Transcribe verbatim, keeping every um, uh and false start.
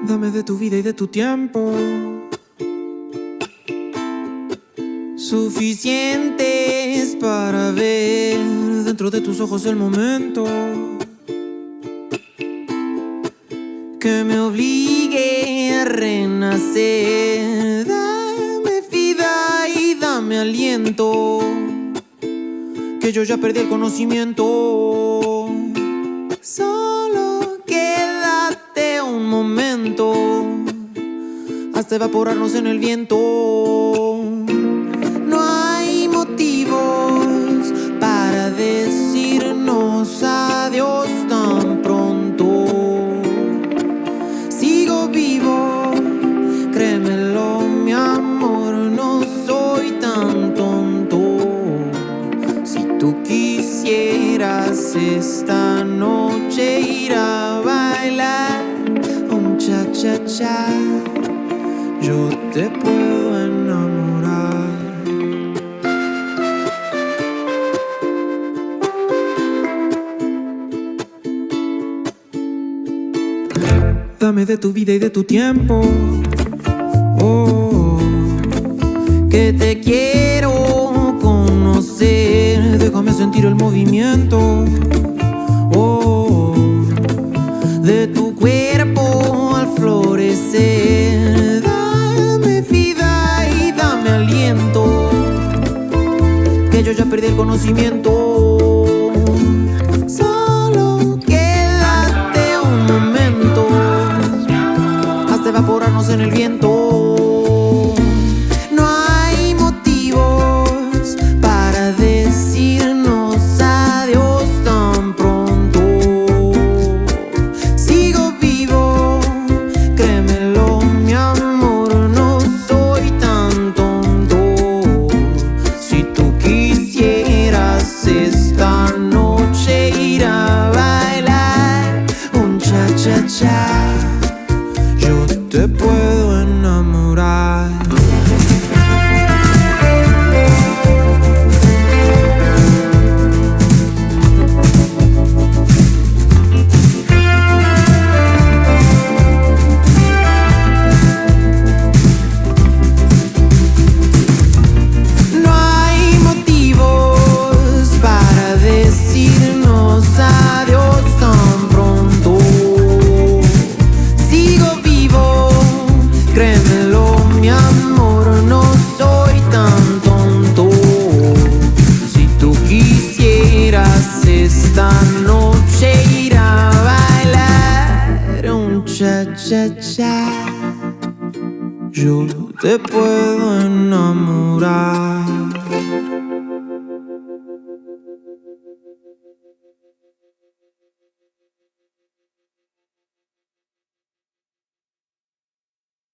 Dame de tu vida y de tu tiempo, suficientes para ver dentro de tus ojos el momento que me obligue a renacer. Dame vida y dame aliento, que yo ya perdí el conocimiento. Solo quédate un momento hasta evaporarnos en el viento. No hay motivos para decirnos adiós tan pronto. Sigo vivo, créemelo mi amor, no soy tan tonto. Si tú quisieras esta noche ir a bailar un cha-cha-cha, yo te puedo enamorar. Dame de tu vida y de tu tiempo, oh, que te quiero conocer. Déjame sentir el movimiento, oh, de tu cuerpo al florecer. Dame vida y dame aliento, que yo ya perdí el conocimiento. Solo quédate un momento hasta evaporarnos en el viento. No hay motivos para decirnos adiós tan pronto. Sigo vivo, créemelo mi amor, no soy tan tonto. Si tú quisieras esta noche ir a bailar un cha-cha-cha, yo te puedo enamorar. No hay motivos para decirnos adiós tan pronto. Sigo vivo, créemelo mi amor, no soy tan tonto. Si tú quisieras esta noche ir a bailar un cha-cha-cha, yo te puedo enamorar.